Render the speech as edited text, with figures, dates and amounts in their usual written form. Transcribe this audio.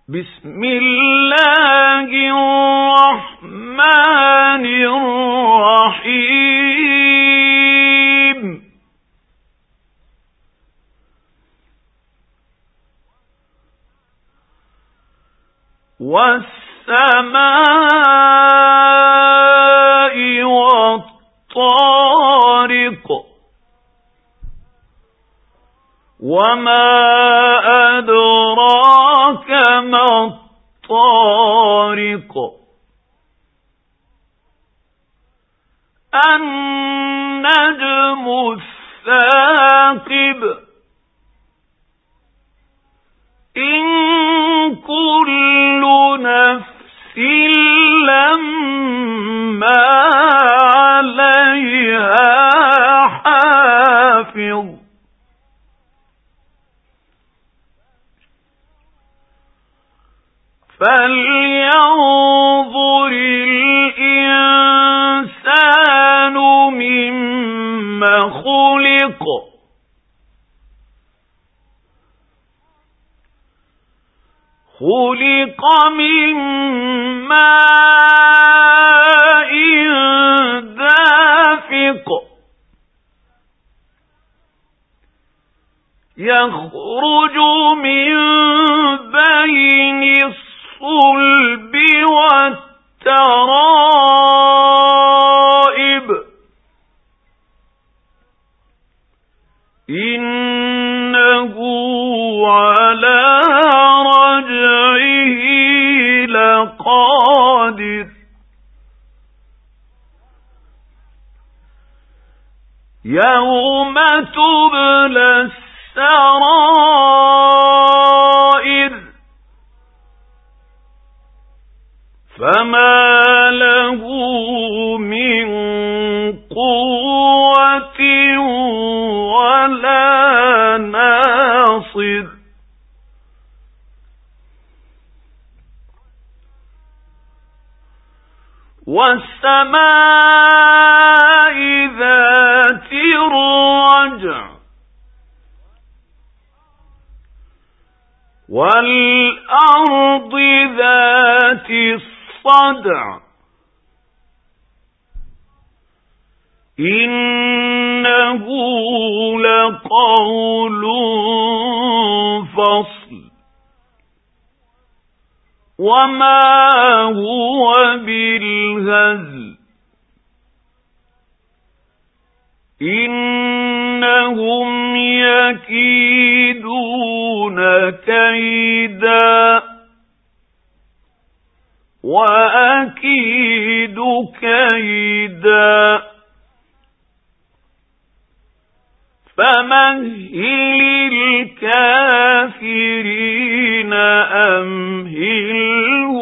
بسم الله الرحمن الرحيم والسماء والطارق وما أدراك ما الطارق النجم الثاقب إن كل نفس لما عليها حافظ فلينظر الإنسان مما خلق خلق من ماء دافق يخرج من بين الصلب والترائب إنه على رجعه لقادر يوم تبلى السرائر فما له من قوة ولا ناصر والسماء ذات الرجع والأرض ذات الصدع إنه لقول فصل وما هو بالهزل إنهم يكيدون كيدا وأكيد كيدا فمهل الكافرين أمهلهم